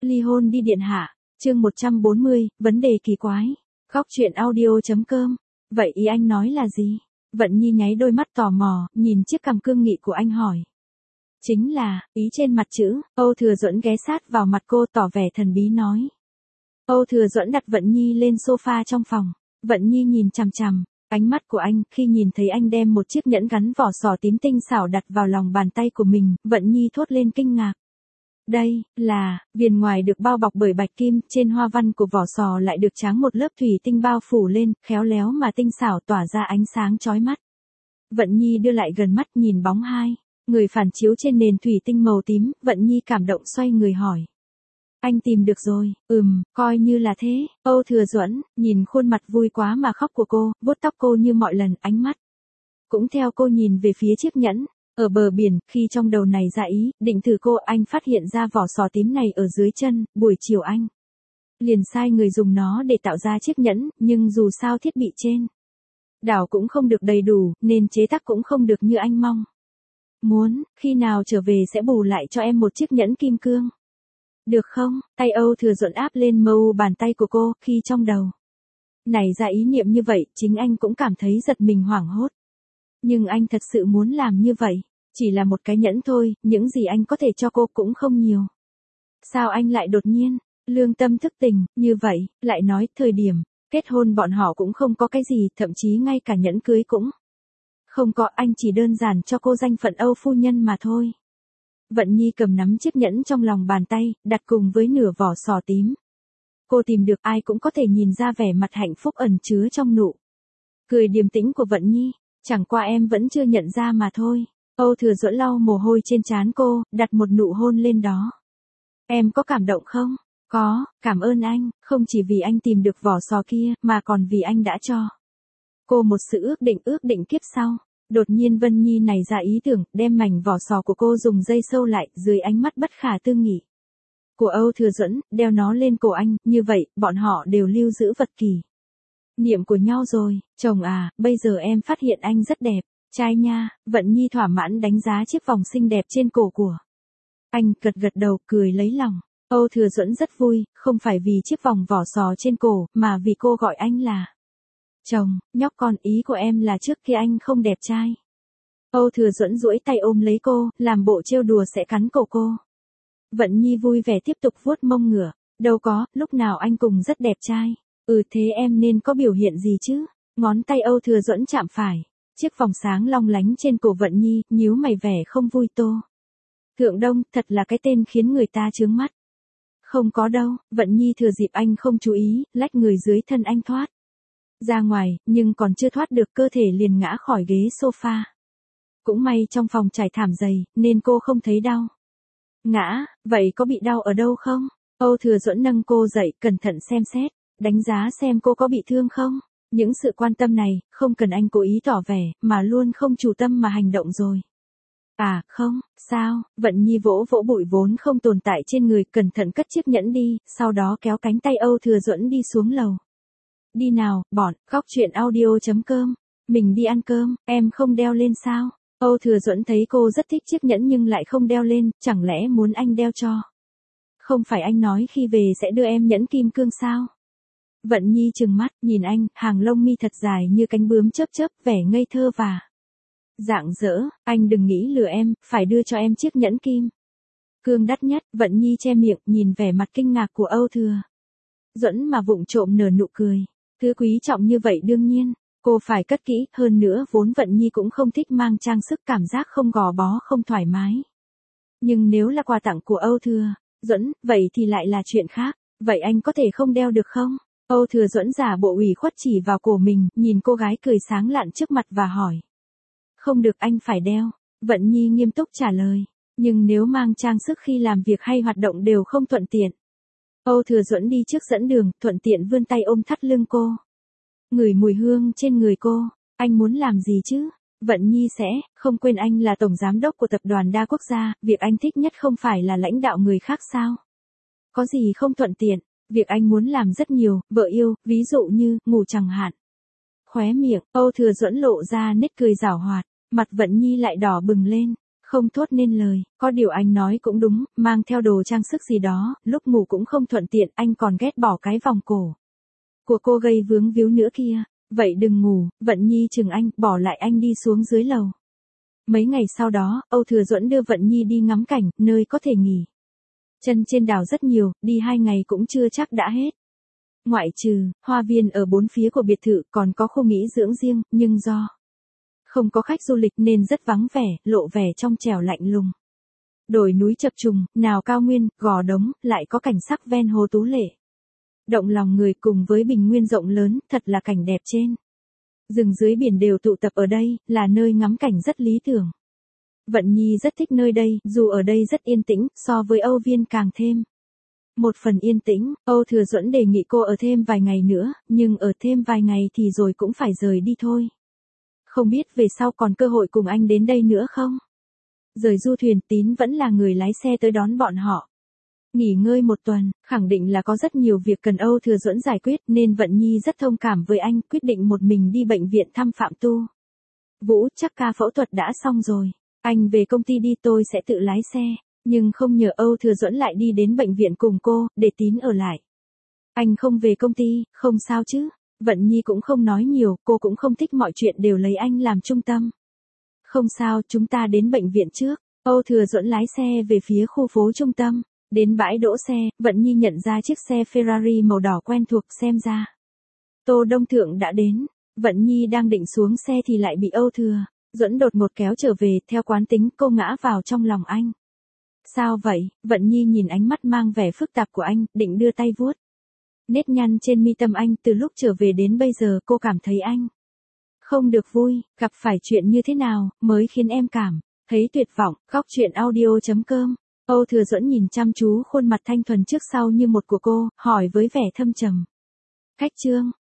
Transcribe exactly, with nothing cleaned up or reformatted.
Ly hôn đi điện hạ, chương một trăm bốn mươi, vấn đề kỳ quái. Góc truyện audio.com. Vậy ý anh nói là gì? Vận Nhi nháy đôi mắt tò mò, nhìn chiếc cằm cương nghị của anh hỏi. Chính là, ý trên mặt chữ, Âu Thừa Duẫn ghé sát vào mặt cô tỏ vẻ thần bí nói. Âu Thừa Duẫn đặt Vận Nhi lên sofa trong phòng. Vận Nhi nhìn chằm chằm, ánh mắt của anh khi nhìn thấy anh đem một chiếc nhẫn gắn vỏ sò tím tinh xảo đặt vào lòng bàn tay của mình, Vận Nhi thốt lên kinh ngạc. Đây, là, viền ngoài được bao bọc bởi bạch kim, trên hoa văn của vỏ sò lại được tráng một lớp thủy tinh bao phủ lên, khéo léo mà tinh xảo tỏa ra ánh sáng chói mắt. Vận Nhi đưa lại gần mắt nhìn bóng hai, người phản chiếu trên nền thủy tinh màu tím, Vận Nhi cảm động xoay người hỏi. Anh tìm được rồi, ừm, coi như là thế, Âu Thừa Duẫn, nhìn khuôn mặt vui quá mà khóc của cô, vuốt tóc cô như mọi lần, ánh mắt cũng theo cô nhìn về phía chiếc nhẫn. Ở bờ biển, khi trong đầu này ra ý, định thử cô, anh phát hiện ra vỏ sò tím này ở dưới chân, buổi chiều anh liền sai người dùng nó để tạo ra chiếc nhẫn, nhưng dù sao thiết bị trên đảo cũng không được đầy đủ, nên chế tác cũng không được như anh mong muốn, khi nào trở về sẽ bù lại cho em một chiếc nhẫn kim cương. Được không? Tay Âu Thừa Duẫn áp lên mu bàn tay của cô, khi trong đầu này ra ý niệm như vậy, chính anh cũng cảm thấy giật mình hoảng hốt. Nhưng anh thật sự muốn làm như vậy, chỉ là một cái nhẫn thôi, những gì anh có thể cho cô cũng không nhiều. Sao anh lại đột nhiên, lương tâm thức tỉnh, như vậy, lại nói, thời điểm kết hôn bọn họ cũng không có cái gì, thậm chí ngay cả nhẫn cưới cũng không có, anh chỉ đơn giản cho cô danh phận Âu phu nhân mà thôi. Vận Nhi cầm nắm chiếc nhẫn trong lòng bàn tay, đặt cùng với nửa vỏ sò tím. Cô tìm được, ai cũng có thể nhìn ra vẻ mặt hạnh phúc ẩn chứa trong nụ cười điềm tĩnh của Vận Nhi. Chẳng qua em vẫn chưa nhận ra mà thôi. Âu Thừa Duẫn lau mồ hôi trên trán cô, đặt một nụ hôn lên đó. Em có cảm động không? Có, cảm ơn anh, không chỉ vì anh tìm được vỏ sò kia, mà còn vì anh đã cho cô một sự ước định ước định kiếp sau. Đột nhiên Vân Nhi này ra ý tưởng, đem mảnh vỏ sò của cô dùng dây sâu lại, dưới ánh mắt bất khả tư nghị của Âu Thừa Duẫn, đeo nó lên cổ anh, như vậy, bọn họ đều lưu giữ vật kỳ niệm của nhau rồi. Chồng à, bây giờ em phát hiện anh rất đẹp, trai nha. Vận Nhi thỏa mãn đánh giá chiếc vòng xinh đẹp trên cổ của anh, gật gật đầu, cười lấy lòng. Âu Thừa Duẫn rất vui, không phải vì chiếc vòng vỏ sò trên cổ, mà vì cô gọi anh là chồng. Nhóc con, ý của em là trước kia anh không đẹp trai. Âu Thừa Duẫn duỗi tay ôm lấy cô, làm bộ trêu đùa sẽ cắn cổ cô. Vận Nhi vui vẻ tiếp tục vuốt mông ngửa. Đâu có, lúc nào anh cùng rất đẹp trai. Ừ, thế em nên có biểu hiện gì chứ? Ngón tay Âu Thừa Duẫn chạm phải chiếc vòng sáng long lánh trên cổ Vận Nhi, nhíu mày vẻ không vui. Tô Thượng Đông, thật là cái tên khiến người ta chướng mắt. Không có đâu. Vận Nhi thừa dịp anh không chú ý, lách người dưới thân anh thoát ra ngoài, nhưng còn chưa thoát được cơ thể liền ngã khỏi ghế sofa. Cũng may trong phòng trải thảm dày, nên cô không thấy đau. Ngã, vậy có bị đau ở đâu không? Âu Thừa Duẫn nâng cô dậy, cẩn thận xem xét, đánh giá xem cô có bị thương không. Những sự quan tâm này, không cần anh cố ý tỏ vẻ, mà luôn không chủ tâm mà hành động rồi. À, không, sao? Vận Nhi vỗ vỗ bụi vốn không tồn tại trên người, cẩn thận cất chiếc nhẫn đi, sau đó kéo cánh tay Âu Thừa Duẫn đi xuống lầu. Đi nào, bọn, góc truyện audio.com. Mình đi ăn cơm, em không đeo lên sao? Âu Thừa Duẫn thấy cô rất thích chiếc nhẫn nhưng lại không đeo lên, chẳng lẽ muốn anh đeo cho? Không phải anh nói khi về sẽ đưa em nhẫn kim cương sao? Vận Nhi trừng mắt, nhìn anh, hàng lông mi thật dài như cánh bướm chớp chớp, vẻ ngây thơ và rạng rỡ. Anh đừng nghĩ lừa em, phải đưa cho em chiếc nhẫn kim cương đắt nhất. Vận Nhi che miệng, nhìn vẻ mặt kinh ngạc của Âu Thừa Duẫn mà vụng trộm nở nụ cười. Thứ quý trọng như vậy đương nhiên cô phải cất kỹ, hơn nữa vốn Vận Nhi cũng không thích mang trang sức, cảm giác không gò bó, không thoải mái. Nhưng nếu là quà tặng của Âu Thừa Duẫn, vậy thì lại là chuyện khác. Vậy anh có thể không đeo được không? Âu Thừa Duẫn giả bộ ủy khuất chỉ vào cổ mình, nhìn cô gái cười sáng lạn trước mặt và hỏi. Không được, anh phải đeo. Vận Nhi nghiêm túc trả lời. Nhưng nếu mang trang sức khi làm việc hay hoạt động đều không thuận tiện. Âu Thừa Duẫn đi trước dẫn đường, thuận tiện vươn tay ôm thắt lưng cô. Ngửi mùi hương trên người cô. Anh muốn làm gì chứ? Vận Nhi sẽ không quên anh là tổng giám đốc của tập đoàn đa quốc gia, việc anh thích nhất không phải là lãnh đạo người khác sao? Có gì không thuận tiện? Việc anh muốn làm rất nhiều, vợ yêu, ví dụ như, ngủ chẳng hạn. Khóe miệng, Âu Thừa Duẫn lộ ra nét cười giảo hoạt, mặt Vận Nhi lại đỏ bừng lên. Không không thốt nên lời, có điều anh nói cũng đúng, mang theo đồ trang sức gì đó, lúc ngủ cũng không thuận tiện, anh còn ghét bỏ cái vòng cổ của cô gây vướng víu nữa kia. Vậy đừng ngủ, Vận Nhi chừng anh, bỏ lại anh đi xuống dưới lầu. Mấy ngày sau đó, Âu Thừa Duẫn đưa Vận Nhi đi ngắm cảnh, nơi có thể nghỉ chân trên đảo rất nhiều, đi hai ngày cũng chưa chắc đã hết. Ngoại trừ, hoa viên ở bốn phía của biệt thự còn có khu nghỉ dưỡng riêng, nhưng do không có khách du lịch nên rất vắng vẻ, lộ vẻ trong trẻo lạnh lùng. Đồi núi chập trùng, nào cao nguyên, gò đống, lại có cảnh sắc ven hồ tú lệ. Động lòng người cùng với bình nguyên rộng lớn, thật là cảnh đẹp trên. Rừng dưới biển đều tụ tập ở đây, là nơi ngắm cảnh rất lý tưởng. Vận Nhi rất thích nơi đây, dù ở đây rất yên tĩnh, so với Âu Viên càng thêm một phần yên tĩnh. Âu Thừa Duẫn đề nghị cô ở thêm vài ngày nữa, nhưng ở thêm vài ngày thì rồi cũng phải rời đi thôi. Không biết về sau còn cơ hội cùng anh đến đây nữa không? Rời du thuyền, Tín vẫn là người lái xe tới đón bọn họ. Nghỉ ngơi một tuần, khẳng định là có rất nhiều việc cần Âu Thừa Duẫn giải quyết nên Vận Nhi rất thông cảm với anh, quyết định một mình đi bệnh viện thăm Phạm Tu Vũ. Chắc ca phẫu thuật đã xong rồi, anh về công ty đi, tôi sẽ tự lái xe. Nhưng không nhờ Âu Thừa Duẫn lại đi đến bệnh viện cùng cô, để Tín ở lại. Anh không về công ty, không sao chứ? Vận Nhi cũng không nói nhiều, cô cũng không thích mọi chuyện đều lấy anh làm trung tâm. Không sao, chúng ta đến bệnh viện trước. Âu Thừa Duẫn lái xe về phía khu phố trung tâm. Đến bãi đỗ xe, Vận Nhi nhận ra chiếc xe Ferrari màu đỏ quen thuộc, xem ra Tô Đông Thượng đã đến. Vận Nhi đang định xuống xe thì lại bị Âu Thừa Duẫn đột ngột kéo trở về, theo quán tính cô ngã vào trong lòng anh. Sao vậy? Vận Nhi nhìn ánh mắt mang vẻ phức tạp của anh, định đưa tay vuốt nếp nhăn trên mi tâm anh. Từ lúc trở về đến bây giờ cô cảm thấy anh không được vui, gặp phải chuyện như thế nào mới khiến em cảm thấy tuyệt vọng. Khóc chuyện audio chấm com. Âu Thừa Duẫn nhìn chăm chú khuôn mặt thanh thuần trước sau như một của cô, hỏi với vẻ thâm trầm. Khách Trương,